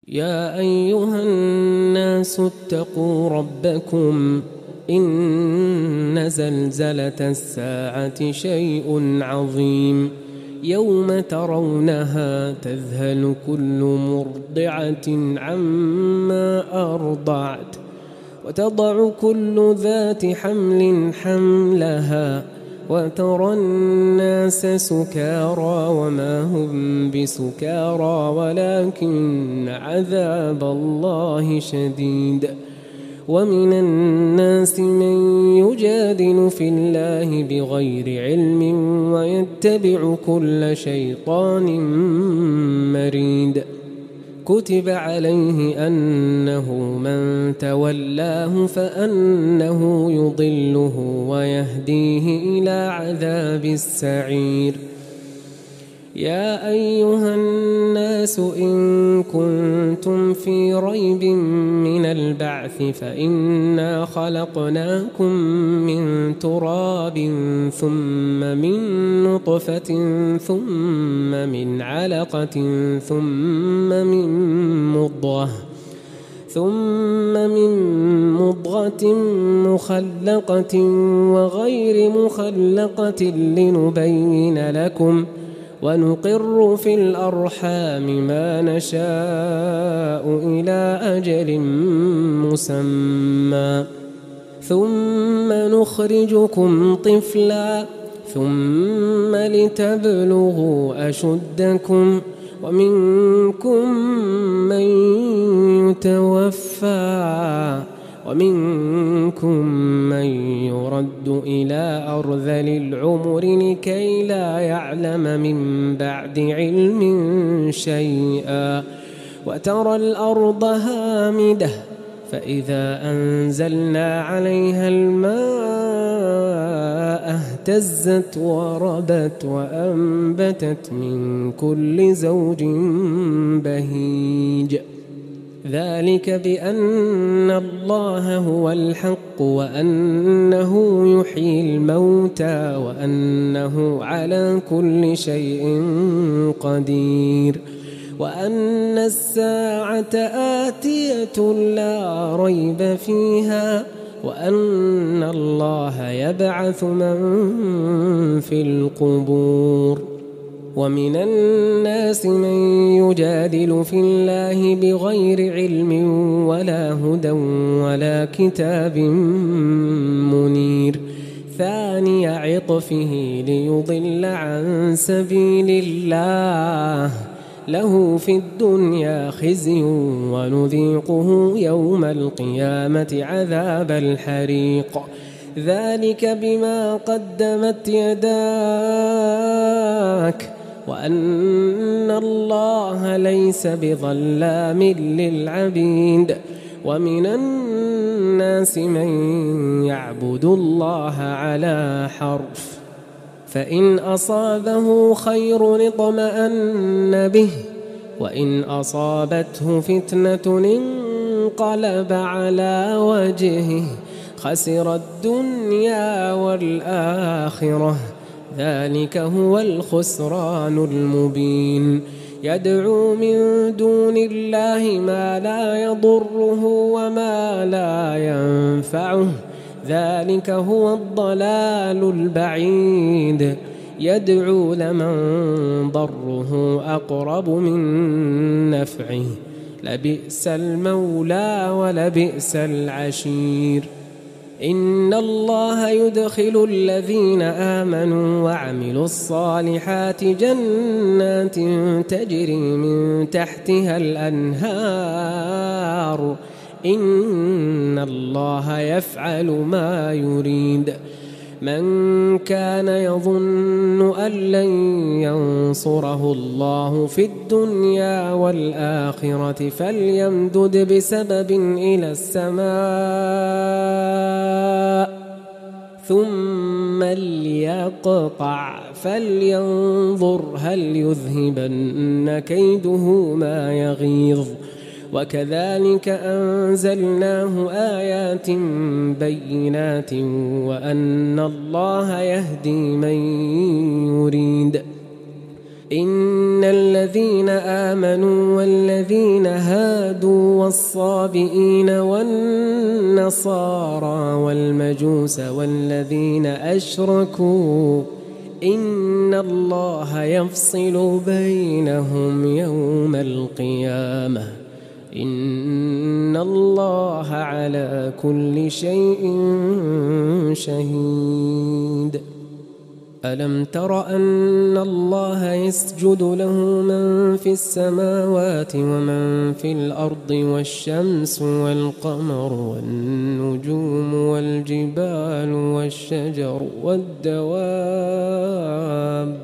يا أيها الناس اتقوا ربكم إن زلزلة الساعة شيء عظيم يوم ترونها تذهل كل مرضعة عما أرضعت وتضع كل ذات حمل حملها وترى الناس سكارى وما هم بسكارى ولكن عذاب الله شديد. ومن الناس من يجادل في الله بغير علم ويتبع كل شيطان مريد. كتب عليه أنه من تولاه فأنه يضله ويهديه إلى عذاب السعير. يا أيها الناس إن كنتم في ريب من البعث فإنا خلقناكم من تراب ثم من نطفة ثم من علقة ثم من مضغة مخلقة وغير مخلقة لنبين لكم ونقر في الأرحام ما نشاء إلى أجل مسمى ثم نخرجكم طفلا ثم لتبلغوا أشدكم ومنكم من يتوفى ومنكم من يرد إلى أرذل العمر لكي لا يعلم من بعد علم شيئا. وترى الأرض هامدة فإذا أنزلنا عليها الماء اهتزت وربت وأنبتت من كل زوج بهيج. ذلك بأن الله هو الحق وأنه يحيي الموتى وأنه على كل شيء قدير وأن الساعة آتية لا ريب فيها وأن الله يبعث من في القبور. ومن الناس من يجادل في الله بغير علم ولا هدى ولا كتاب منير ثاني عطفه ليضل عن سبيل الله له في الدنيا خزي ونذيقه يوم القيامة عذاب الحريق. ذلك بما قدمت يداك وأن الله ليس بظلام للعبيد. ومن الناس من يعبد الله على حرف فإن أصابه خير اطمأن به وإن أصابته فتنة انقلب على وجهه خسر الدنيا والآخرة ذلك هو الخسران المبين. يدعو من دون الله ما لا يضره وما لا ينفعه ذلك هو الضلال البعيد. يدعو لمن ضره أقرب من نفعه لبئس المولى ولبئس العشير. إن الله يدخل الذين آمنوا وعملوا الصالحات جنات تجري من تحتها الأنهار إن الله يفعل ما يريد. من كان يظن أن لن ينصره الله في الدنيا والآخرة فليمدد بسبب إلى السماء ثم ليقطع فلينظر هل يذهبن كيده ما يغيظ. وكذلك أنزلناه آيات بينات وأن الله يهدي من يريد. إن الذين آمنوا والذين هادوا والصابئين والنصارى والمجوس والذين أشركوا إن الله يفصل بينهم يوم القيامة إن الله على كل شيء شهيد. ألم تر أن الله يسجد له من في السماوات ومن في الأرض والشمس والقمر والنجوم والجبال والشجر والدواب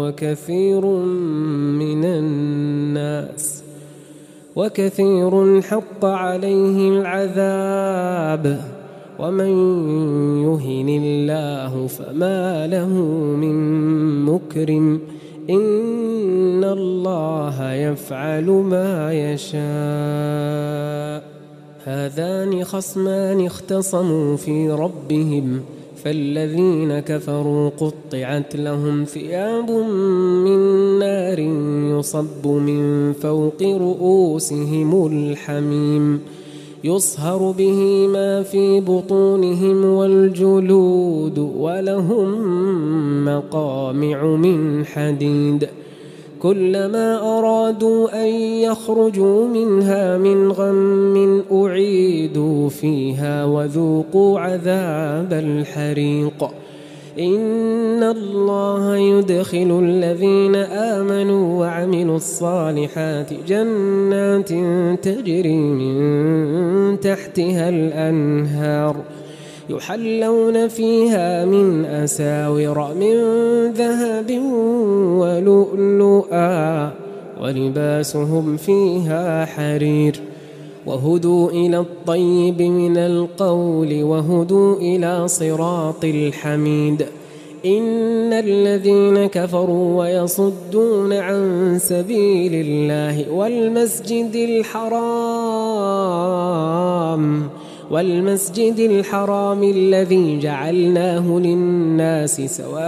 وكثير حق عليه العذاب ومن يهن الله فما له من مكرم إن الله يفعل ما يشاء. هذان خصمان اختصموا في ربهم فالذين كفروا قطعت لهم ثياب من نار يصب من فوق رؤوسهم الحميم يصهر به ما في بطونهم والجلود ولهم مقامع من حديد كلما أرادوا أن يخرجوا منها من غم أعيدوا فيها وذوقوا عذاب الحريق. إن الله يدخل الذين آمنوا وعملوا الصالحات جنات تجري من تحتها الأنهار يحلون فيها من أساور من ذهب ولؤلؤا ولباسهم فيها حرير وهدوا إلى الطيب من القول وهدوا إلى صراط الحميد. إن الذين كفروا ويصدون عن سبيل الله والمسجد الحرام الذي جعلناه للناس سواء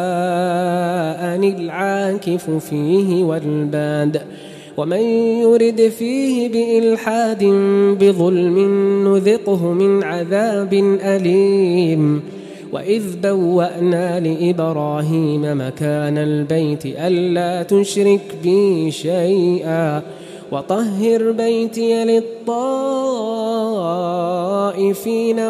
العاكف فيه والباد ومن يرد فيه بإلحاد بظلم نذقه من عذاب أليم. وإذ بوأنا لإبراهيم مكان البيت ألا تشرك بي شيئا وطهر بيتي للطائفين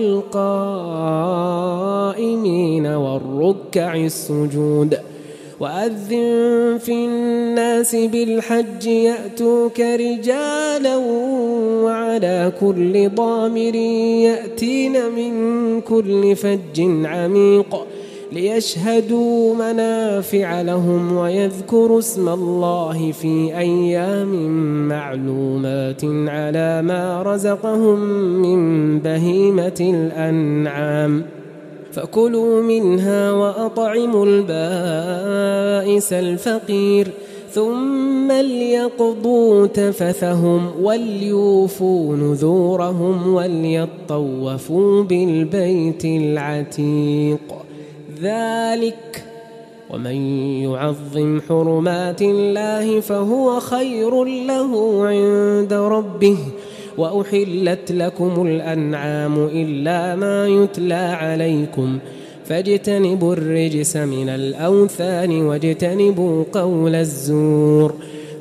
والقائمين والركع السجود وأذن في الناس بالحج يأتوك رجالا وعلى كل ضامر يأتين من كل فج عميق ليشهدوا منافع لهم ويذكروا اسم الله في أيام معلومات على ما رزقهم من بهيمة الأنعام فكلوا منها وأطعموا البائس الفقير ثم ليقضوا تفثهم وليوفوا نذورهم وليطوفوا بالبيت العتيق. ذلك ومن يعظم حرمات الله فهو خير له عند ربه وأحلت لكم الأنعام إلا ما يتلى عليكم فاجتنبوا الرجس من الأوثان واجتنبوا قول الزور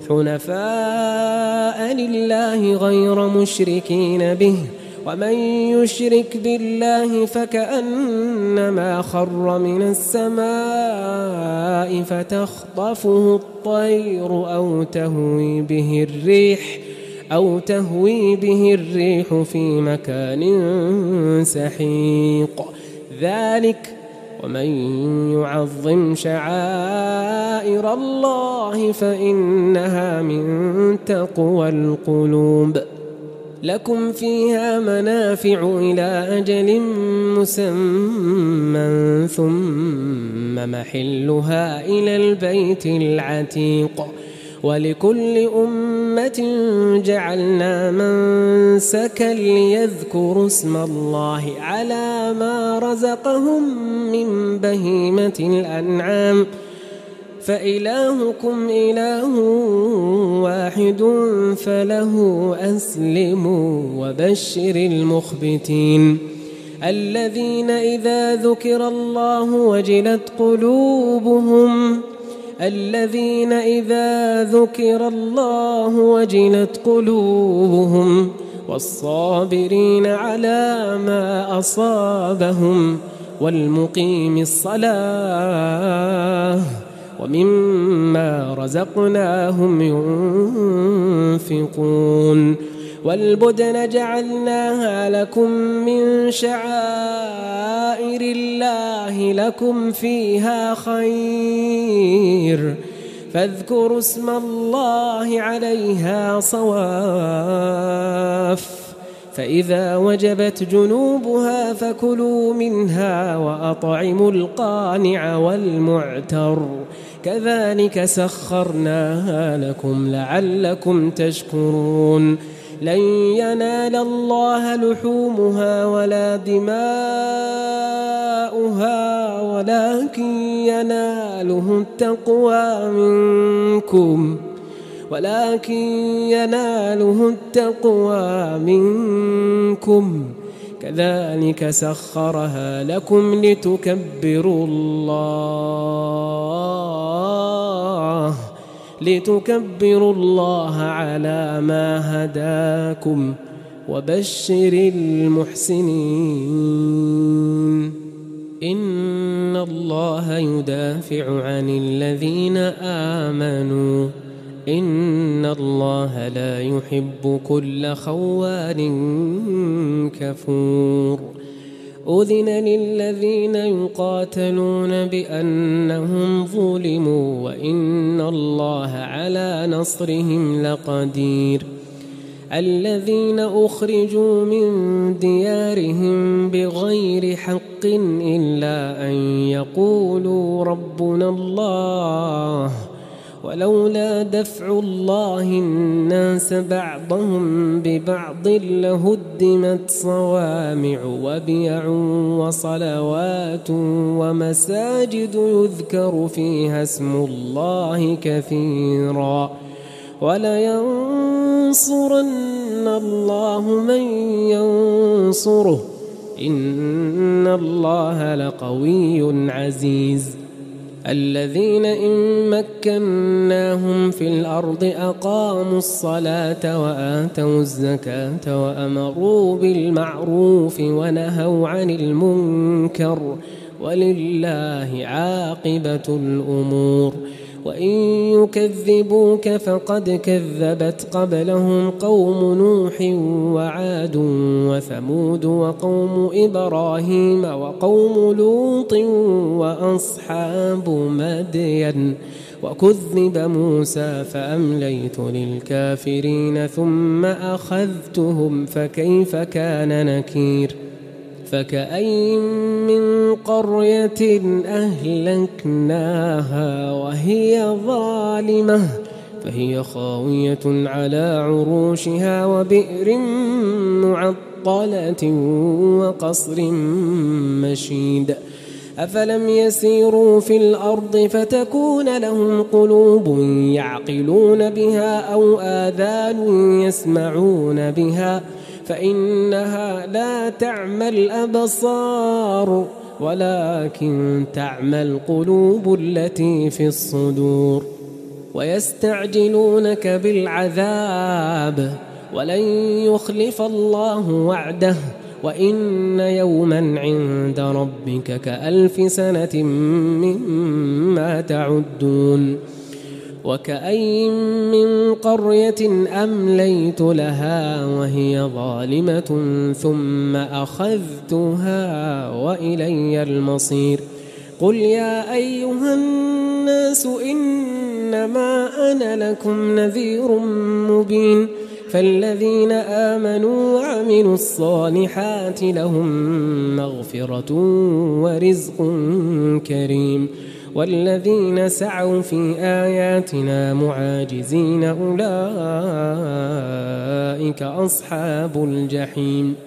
حنفاء لله غير مشركين به ومن يشرك بالله فكأنما خر من السماء فتخطفه الطير أو تهوي به الريح في مكان سحيق. ذلك ومن يعظم شعائر الله فإنها من تقوى القلوب. لكم فيها منافع إلى أجل مسمى ثم محلها إلى البيت العتيق ولكل أمة جعلنا منسكا ليذكروا اسم الله على ما رزقهم من بهيمة الأنعام فإلهكم إله واحد فله أسلموا وبشر المخبتين الذين إذا ذكر الله وجلت قلوبهم والصابرين على ما أصابهم والمقيم الصلاة ومما رزقناهم ينفقون والبدن جعلناها لكم من شعائر الله لكم فيها خير فاذكروا اسم الله عليها صواف فإذا وجبت جنوبها فكلوا منها وأطعموا القانع والمعتر كذلك سخرناها لكم لعلكم تشكرون لن ينال الله لحومها ولا دماؤها ولكن يناله التقوى منكم كذلك سخرها لكم لتكبروا الله على ما هداكم وبشر المحسنين إن الله يدافع عن الذين آمنوا إن الله لا يحب كل خوان كفور أذن للذين يقاتلون بأنهم ظلموا وإن الله على نصرهم لقدير الذين أخرجوا من ديارهم بغير حق إلا أن يقولوا ربنا الله ولولا دفع الله الناس بعضهم ببعض لهدمت صوامع وبيع وصلوات ومساجد يذكر فيها اسم الله كثيرا ولينصرن الله من ينصره إن الله لقوي عزيز الذين إن مكناهم في الأرض أقاموا الصلاة وآتوا الزكاة وأمروا بالمعروف ونهوا عن المنكر ولله عاقبة الأمور وإن يكذبوك فقد كذبت قبلهم قوم نوح وعاد وثمود وقوم إبراهيم وقوم لوط وأصحاب مدين وكذب موسى فأمليت للكافرين ثم أخذتهم فكيف كان نكير فكأين من قرية أهلكناها وهي ظالمة فهي خاوية على عروشها وبئر معطلة وقصر مشيد أفلم يسيروا في الأرض فتكون لهم قلوب يعقلون بها أو آذان يسمعون بها فإنها لا تعمى الأبصار ولكن تعمى القلوب التي في الصدور ويستعجلونك بالعذاب ولن يخلف الله وعده وإن يوما عند ربك كألف سنة مما تعدون وكأين من قرية أمليت لها وهي ظالمة ثم أخذتها وإلي المصير قل يا أيها الناس إنما أنا لكم نذير مبين فالذين آمنوا وعملوا الصالحات لهم مغفرة ورزق كريم والذين سعوا في آياتنا معاجزين أولئك أصحاب الجحيم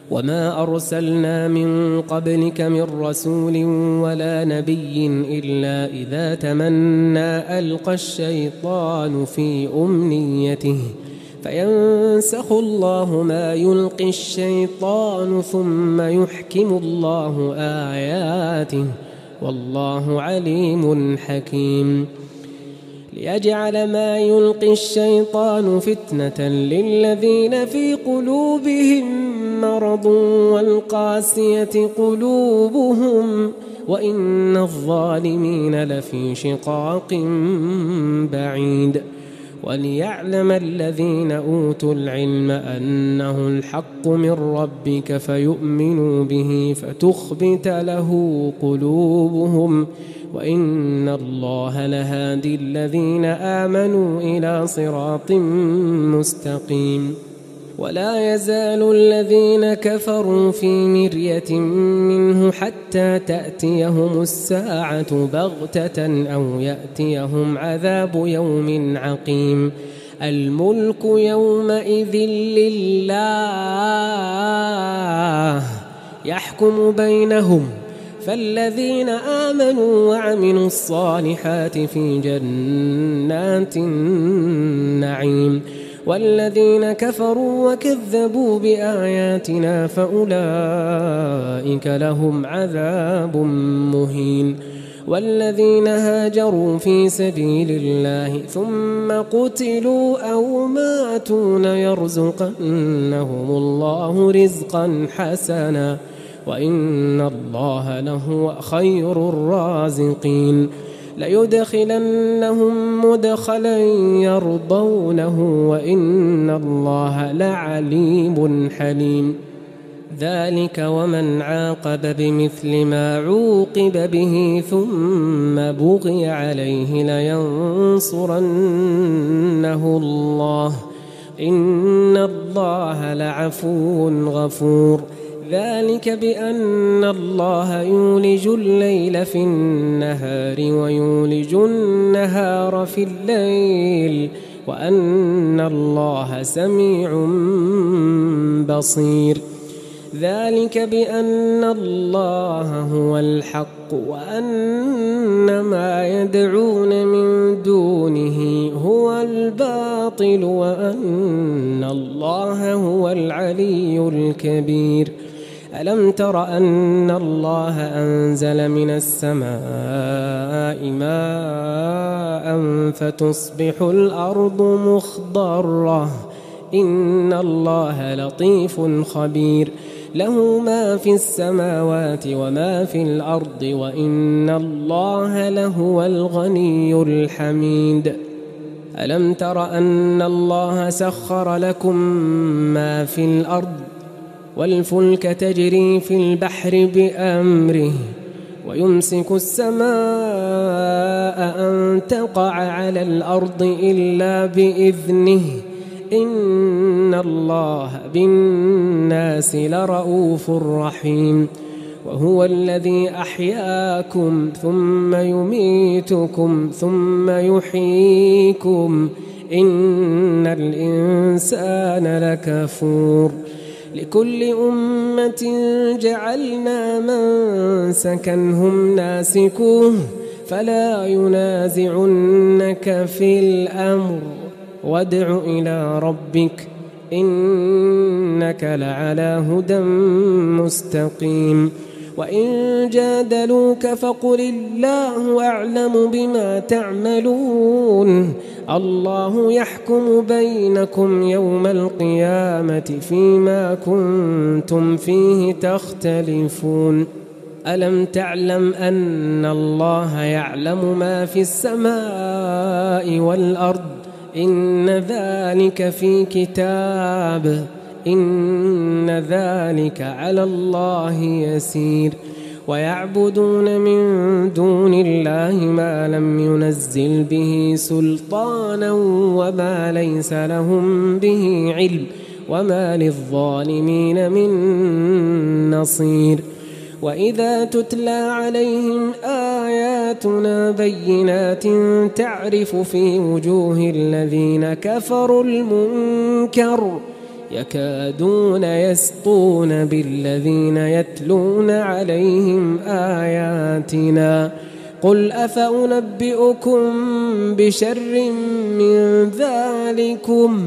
وما أرسلنا من قبلك من رسول ولا نبي إلا إذا تمنى ألقى الشيطان في أمنيته فينسخ الله ما يلقي الشيطان ثم يحكم الله آياته والله عليم حكيم ليجعل ما يلقي الشيطان فتنة للذين في قلوبهم مرض والقاسية قلوبهم وإن الظالمين لفي شقاق بعيد وليعلم الذين أوتوا العلم أنه الحق من ربك فيؤمنوا به فتخبت له قلوبهم وإن الله لهادي الذين آمنوا إلى صراط مستقيم ولا يزال الذين كفروا في مرية منه حتى تأتيهم الساعة بغتة أو يأتيهم عذاب يوم عقيم الملك يومئذ لله يحكم بينهم فالذين آمنوا وعملوا الصالحات في جنات النعيم والذين كفروا وكذبوا بآياتنا فأولئك لهم عذاب مهين والذين هاجروا في سبيل الله ثم قتلوا أو ماتوا ليرزقنهم الله رزقا حسنا وإن الله لهو خير الرازقين ليدخلنهم مدخلا يرضونه وإن الله لعليم حليم ذلك ومن عاقب بمثل ما عوقب به ثم بغي عليه لينصرنه الله إن الله لعفو غفور ذلك بأن الله يولج الليل في النهار ويولج النهار في الليل وأن الله سميع بصير ذلك بأن الله هو الحق وأن ما يدعون من دونه هو الباطل وأن الله هو العلي الكبير ألم تر أن الله أنزل من السماء ماء فتصبح الأرض مخضرة إن الله لطيف خبير له ما في السماوات وما في الأرض وإن الله لهو الغني الحميد ألم تر أن الله سخر لكم ما في الأرض والفلك تجري في البحر بأمره ويمسك السماء أن تقع على الأرض إلا بإذنه إن الله بالناس لرؤوف رحيم وهو الذي أحياكم ثم يميتكم ثم يحييكم إن الإنسان لكفور لكل أمة جعلنا منسكا هم ناسكوه فلا ينازعنك في الأمر وادع إلى ربك إنك لعلى هدى مستقيم وإن جادلوك فقل الله أعلم بما تعملون الله يحكم بينكم يوم القيامة فيما كنتم فيه تختلفون ألم تعلم أن الله يعلم ما في السماء والأرض إن ذلك في كتاب إن ذلك على الله يسير ويعبدون من دون الله ما لم ينزل به سلطانا وما ليس لهم به علم وما للظالمين من نصير وإذا تتلى عليهم آياتنا بينات تعرف في وجوه الذين كفروا المنكر يكادون يسطون بالذين يتلون عليهم آياتنا قل أفأنبئكم بشر من ذلكم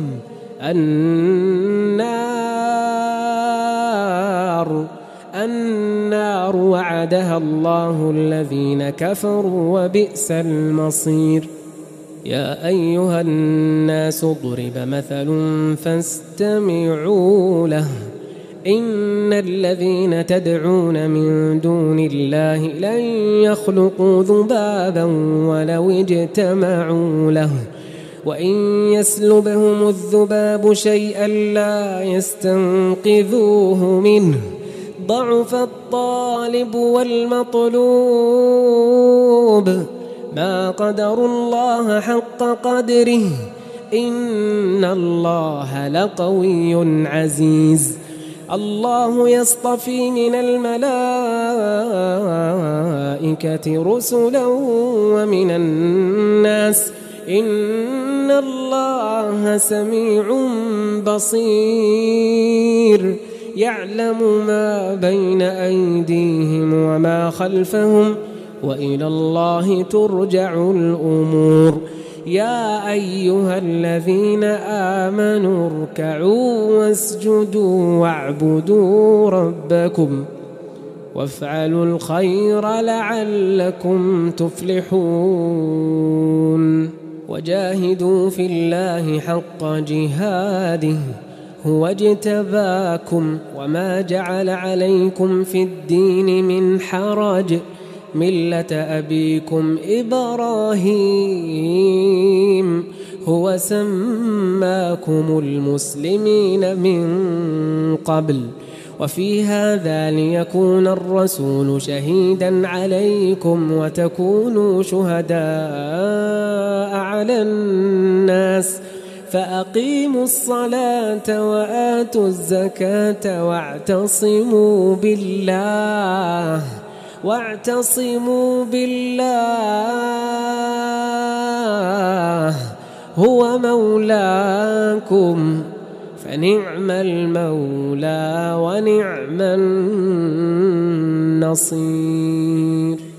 النار وعدها الله الذين كفروا وبئس المصير. يا أيها الناس ضرب مثل فاستمعوا له إن الذين تدعون من دون الله لن يخلقوا ذبابا ولو اجتمعوا له وإن يسلبهم الذباب شيئا لا يستنقذوه منه ضعف الطالب والمطلوب ما قدروا الله حق قدره إن الله لقوي عزيز. الله يصطفي من الملائكة رسلا ومن الناس إن الله سميع بصير يعلم ما بين أيديهم وما خلفهم وإلى الله ترجع الأمور. يا أيها الذين آمنوا اركعوا واسجدوا واعبدوا ربكم وافعلوا الخير لعلكم تفلحون. وجاهدوا في الله حق جهاده هو اجتباكم وما جعل عليكم في الدين من حرج ملة أبيكم إبراهيم هو سماكم المسلمين من قبل وفي هذا ليكون الرسول شهيدا عليكم وتكونوا شهداء على الناس فأقيموا الصلاة وآتوا الزكاة واعتصموا بالله هو مولاكم فنعم المولى ونعم النصير.